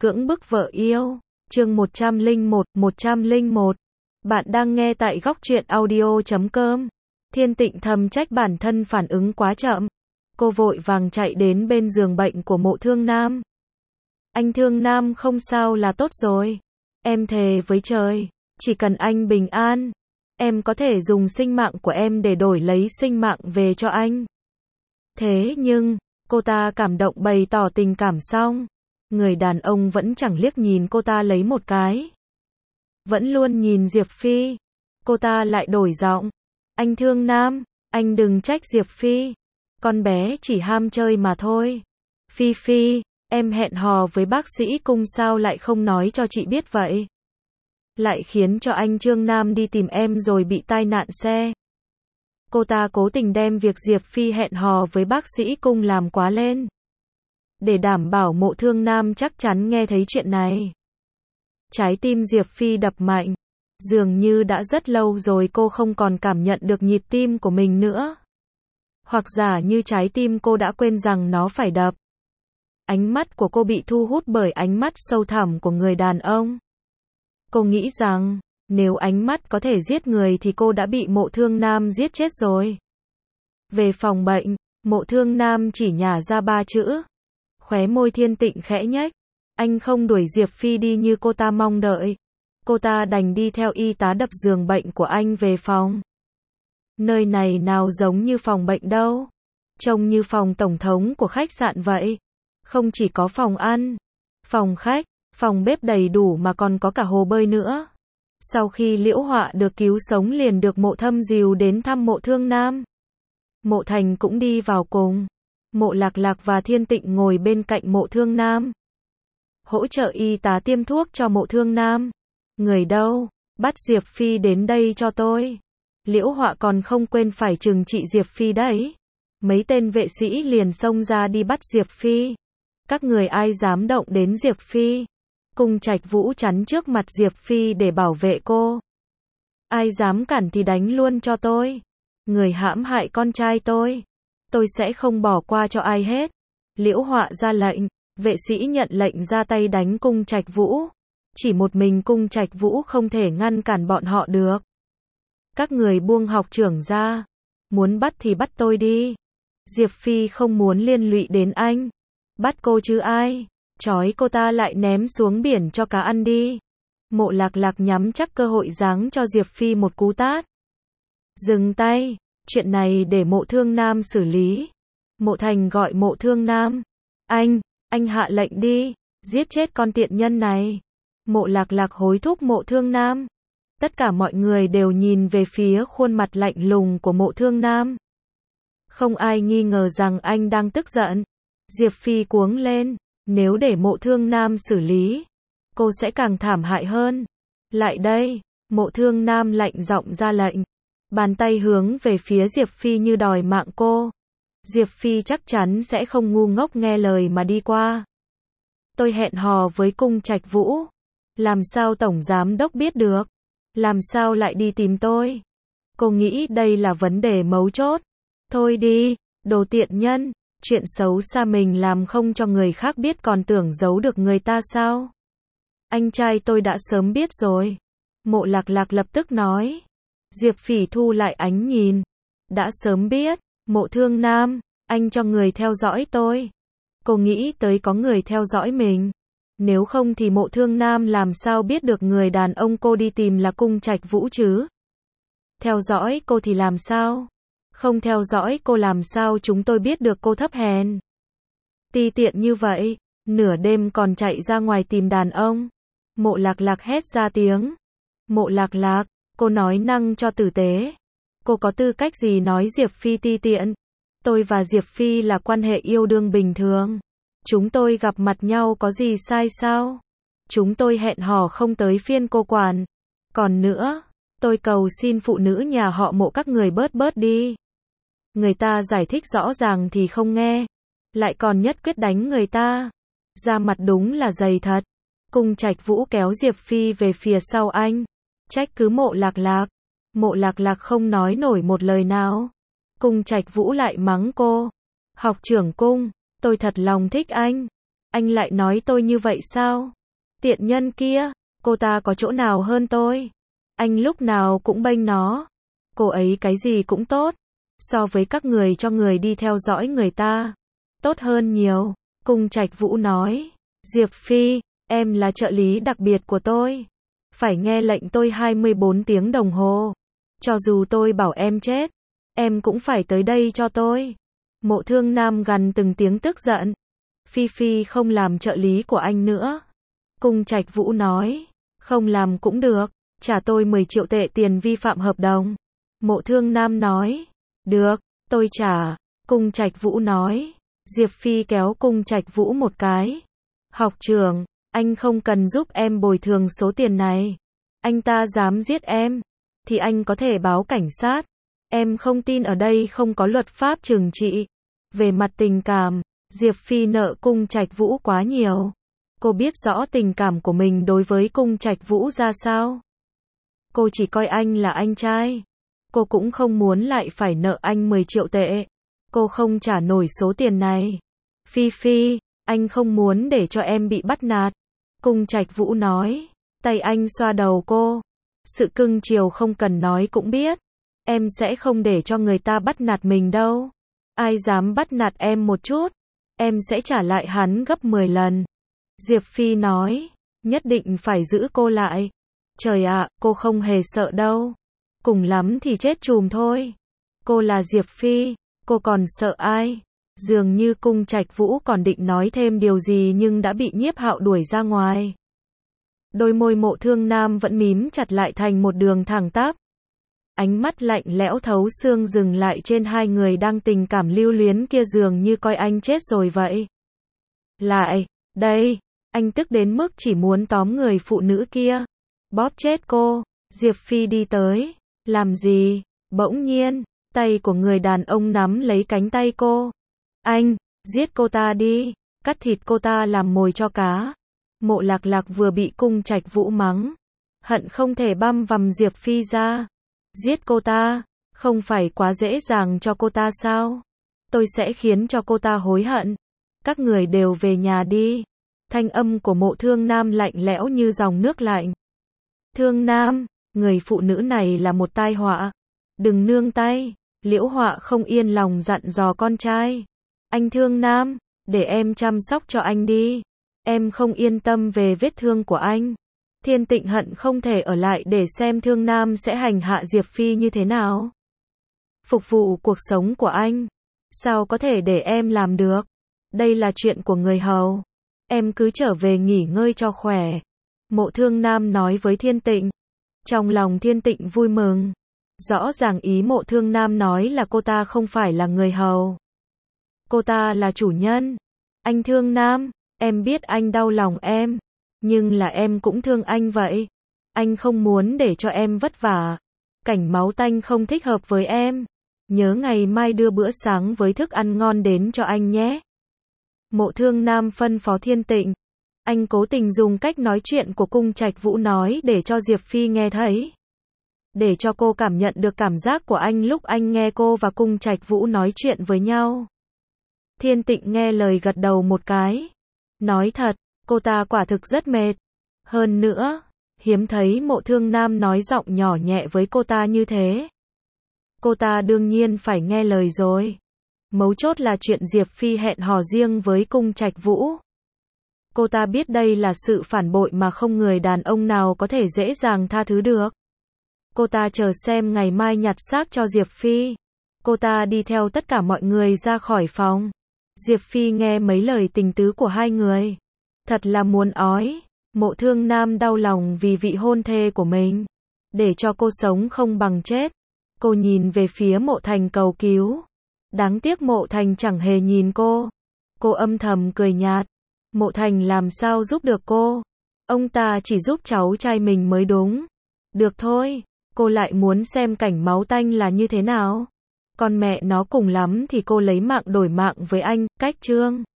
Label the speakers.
Speaker 1: Cưỡng bức vợ yêu, chương 101. Bạn đang nghe tại góc truyện audio.com. Thiên Tịnh thầm trách bản thân phản ứng quá chậm. Cô vội vàng chạy đến bên giường bệnh của Mộ Thương Nam. Anh Thương Nam không sao là tốt rồi. Em thề với trời, chỉ cần anh bình an, em có thể dùng sinh mạng của em để đổi lấy sinh mạng về cho anh. Thế nhưng, cô ta cảm động bày tỏ tình cảm xong, người đàn ông vẫn chẳng liếc nhìn cô ta lấy một cái. Vẫn luôn nhìn Diệp Phi. Cô ta lại đổi giọng. Anh Thương Nam, anh đừng trách Diệp Phi. Con bé chỉ ham chơi mà thôi. Phi Phi, em hẹn hò với bác sĩ Cung sao lại không nói cho chị biết vậy? Lại khiến cho anh Trương Nam đi tìm em rồi bị tai nạn xe. Cô ta cố tình đem việc Diệp Phi hẹn hò với bác sĩ Cung làm quá lên, để đảm bảo Mộ Thương Nam chắc chắn nghe thấy chuyện này. Trái tim Diệp Phi đập mạnh. Dường như đã rất lâu rồi cô không còn cảm nhận được nhịp tim của mình nữa. Hoặc giả như trái tim cô đã quên rằng nó phải đập. Ánh mắt của cô bị thu hút bởi ánh mắt sâu thẳm của người đàn ông. Cô nghĩ rằng, nếu ánh mắt có thể giết người thì cô đã bị Mộ Thương Nam giết chết rồi. Về phòng bệnh, Mộ Thương Nam chỉ nhả ra 3 chữ. Khóe môi Thiên Tịnh khẽ nhếch. Anh không đuổi Diệp Phi đi như cô ta mong đợi. Cô ta đành đi theo y tá đập giường bệnh của anh về phòng. Nơi này nào giống như phòng bệnh đâu. Trông như phòng tổng thống của khách sạn vậy. Không chỉ có phòng ăn, phòng khách, phòng bếp đầy đủ mà còn có cả hồ bơi nữa. Sau khi Liễu Họa được cứu sống liền được Mộ Thâm dìu đến thăm Mộ Thương Nam. Mộ Thành cũng đi vào cùng. Mộ Lạc Lạc và Thiên Tịnh ngồi bên cạnh Mộ Thương Nam, hỗ trợ y tá tiêm thuốc cho Mộ Thương Nam. Người đâu? Bắt Diệp Phi đến đây cho tôi. Liễu Họa còn không quên phải trừng trị Diệp Phi đấy. Mấy tên vệ sĩ liền xông ra đi bắt Diệp Phi. Các người ai dám động đến Diệp Phi? Cung Trạch Vũ chắn trước mặt Diệp Phi để bảo vệ cô. Ai dám cản thì đánh luôn cho tôi. Người hãm hại con trai tôi sẽ không bỏ qua cho ai hết. Liễu Họa ra lệnh. Vệ sĩ nhận lệnh ra tay đánh Cung Trạch Vũ. Chỉ một mình Cung Trạch Vũ không thể ngăn cản bọn họ được. Các người buông học trưởng ra. Muốn bắt thì bắt tôi đi. Diệp Phi không muốn liên lụy đến anh. Bắt cô chứ ai. Trói cô ta lại ném xuống biển cho cá ăn đi. Mộ Lạc Lạc nhắm chắc cơ hội giáng cho Diệp Phi một cú tát. Dừng tay. Chuyện này để Mộ Thương Nam xử lý. Mộ Thành gọi Mộ Thương Nam. Anh hạ lệnh đi, giết chết con tiện nhân này. Mộ Lạc Lạc hối thúc Mộ Thương Nam. Tất cả mọi người đều nhìn về phía khuôn mặt lạnh lùng của Mộ Thương Nam. Không ai nghi ngờ rằng anh đang tức giận. Diệp Phi cuống lên, nếu để Mộ Thương Nam xử lý, cô sẽ càng thảm hại hơn. Lại đây, Mộ Thương Nam lạnh giọng ra lệnh. Bàn tay hướng về phía Diệp Phi như đòi mạng cô. Diệp Phi chắc chắn sẽ không ngu ngốc nghe lời mà đi qua. Tôi hẹn hò với Cung Trạch Vũ. Làm sao Tổng Giám Đốc biết được? Làm sao lại đi tìm tôi? Cô nghĩ đây là vấn đề mấu chốt. Thôi đi, đồ tiện nhân. Chuyện xấu xa mình làm không cho người khác biết còn tưởng giấu được người ta sao? Anh trai tôi đã sớm biết rồi. Mộ Lạc Lạc lập tức nói. Diệp Phỉ thu lại ánh nhìn. Đã sớm biết. Mộ Thương Nam, anh cho người theo dõi tôi. Cô nghĩ tới có người theo dõi mình. Nếu không thì Mộ Thương Nam làm sao biết được người đàn ông cô đi tìm là Cung Trạch Vũ chứ? Theo dõi cô thì làm sao? Không theo dõi cô làm sao chúng tôi biết được cô thấp hèn? Ti tiện như vậy, nửa đêm còn chạy ra ngoài tìm đàn ông. Mộ Lạc Lạc hét ra tiếng. Mộ Lạc Lạc, cô nói năng cho tử tế. Cô có tư cách gì nói Diệp Phi ti tiện? Tôi và Diệp Phi là quan hệ yêu đương bình thường. Chúng tôi gặp mặt nhau có gì sai sao? Chúng tôi hẹn hò không tới phiên cô quản. Còn nữa, tôi cầu xin phụ nữ nhà họ Mộ các người bớt đi. Người ta giải thích rõ ràng thì không nghe. Lại còn nhất quyết đánh người ta. Da mặt đúng là dày thật. Cung Trạch Vũ kéo Diệp Phi về phía sau anh. Trách cứ Mộ Lạc Lạc. Mộ Lạc Lạc không nói nổi một lời nào. Cung Trạch Vũ lại mắng cô. Học trưởng Cung, tôi thật lòng thích anh. Anh lại nói tôi như vậy sao? Tiện nhân kia, cô ta có chỗ nào hơn tôi? Anh lúc nào cũng bênh nó. Cô ấy cái gì cũng tốt. So với các người cho người đi theo dõi người ta. Tốt hơn nhiều. Cung Trạch Vũ nói. Diệp Phi, em là trợ lý đặc biệt của tôi. Phải nghe lệnh tôi 24 tiếng đồng hồ. Cho dù tôi bảo em chết, em cũng phải tới đây cho tôi. Mộ Thương Nam gằn từng tiếng tức giận. Phi Phi không làm trợ lý của anh nữa. Cung Trạch Vũ nói. Không làm cũng được. Trả tôi 10 triệu tệ tiền vi phạm hợp đồng. Mộ Thương Nam nói. Được, tôi trả. Cung Trạch Vũ nói. Diệp Phi kéo Cung Trạch Vũ một cái. Học trưởng, anh không cần giúp em bồi thường số tiền này. Anh ta dám giết em, thì anh có thể báo cảnh sát. Em không tin ở đây không có luật pháp trừng trị. Về mặt tình cảm, Diệp Phi nợ Cung Trạch Vũ quá nhiều. Cô biết rõ tình cảm của mình đối với Cung Trạch Vũ ra sao. Cô chỉ coi anh là anh trai. Cô cũng không muốn lại phải nợ anh 10 triệu tệ. Cô không trả nổi số tiền này. Phi Phi, anh không muốn để cho em bị bắt nạt. Cung Trạch Vũ nói. Tay anh xoa đầu cô. Sự cưng chiều không cần nói cũng biết. Em sẽ không để cho người ta bắt nạt mình đâu. Ai dám bắt nạt em một chút, em sẽ trả lại hắn gấp 10 lần. Diệp Phi nói. Nhất định phải giữ cô lại. Trời ạ, cô không hề sợ đâu. Cùng lắm thì chết chùm thôi. Cô là Diệp Phi, cô còn sợ ai? Dường như Cung Trạch Vũ còn định nói thêm điều gì nhưng đã bị Nhiếp Hạo đuổi ra ngoài. Đôi môi Mộ Thương Nam vẫn mím chặt lại thành một đường thẳng tắp. Ánh mắt lạnh lẽo thấu xương dừng lại trên hai người đang tình cảm lưu luyến kia, dường như coi anh chết rồi vậy. Lại, đây, anh tức đến mức chỉ muốn tóm người phụ nữ kia, bóp chết cô. Diệp Phi đi tới. Làm gì? Bỗng nhiên, tay của người đàn ông nắm lấy cánh tay cô. Anh, giết cô ta đi, cắt thịt cô ta làm mồi cho cá. Mộ Lạc Lạc vừa bị Cung Trạch Vũ mắng, hận không thể băm vằm Diệp Phi ra. Giết cô ta, không phải quá dễ dàng cho cô ta sao? Tôi sẽ khiến cho cô ta hối hận. Các người đều về nhà đi. Thanh âm của Mộ Thương Nam lạnh lẽo như dòng nước lạnh. Thương Nam, người phụ nữ này là một tai họa. Đừng nương tay. Liễu Họa không yên lòng dặn dò con trai. Anh Thương Nam, để em chăm sóc cho anh đi. Em không yên tâm về vết thương của anh. Thiên Tịnh hận không thể ở lại để xem Thương Nam sẽ hành hạ Diệp Phi như thế nào. Phục vụ cuộc sống của anh. Sao có thể để em làm được? Đây là chuyện của người hầu. Em cứ trở về nghỉ ngơi cho khỏe. Mộ Thương Nam nói với Thiên Tịnh. Trong lòng Thiên Tịnh vui mừng. Rõ ràng ý Mộ Thương Nam nói là cô ta không phải là người hầu. Cô ta là chủ nhân. Anh Thương Nam, em biết anh đau lòng em. Nhưng là em cũng thương anh vậy. Anh không muốn để cho em vất vả. Cảnh máu tanh không thích hợp với em. Nhớ ngày mai đưa bữa sáng với thức ăn ngon đến cho anh nhé. Mộ Thương Nam phân phó Thiên Tịnh. Anh cố tình dùng cách nói chuyện của Cung Trạch Vũ nói để cho Diệp Phi nghe thấy. Để cho cô cảm nhận được cảm giác của anh lúc anh nghe cô và Cung Trạch Vũ nói chuyện với nhau. Thiên Tịnh nghe lời gật đầu một cái. Nói thật, cô ta quả thực rất mệt. Hơn nữa, hiếm thấy Mộ Thương Nam nói giọng nhỏ nhẹ với cô ta như thế. Cô ta đương nhiên phải nghe lời rồi. Mấu chốt là chuyện Diệp Phi hẹn hò riêng với Cung Trạch Vũ. Cô ta biết đây là sự phản bội mà không người đàn ông nào có thể dễ dàng tha thứ được. Cô ta chờ xem ngày mai nhặt xác cho Diệp Phi. Cô ta đi theo tất cả mọi người ra khỏi phòng. Diệp Phi nghe mấy lời tình tứ của hai người. Thật là muốn ói. Mộ Thương Nam đau lòng vì vị hôn thê của mình. Để cho cô sống không bằng chết. Cô nhìn về phía Mộ Thành cầu cứu. Đáng tiếc Mộ Thành chẳng hề nhìn cô. Cô âm thầm cười nhạt. Mộ Thành làm sao giúp được cô? Ông ta chỉ giúp cháu trai mình mới đúng. Được thôi, cô lại muốn xem cảnh máu tanh là như thế nào. Con mẹ nó, cùng lắm thì cô lấy mạng đổi mạng với anh, cách chương.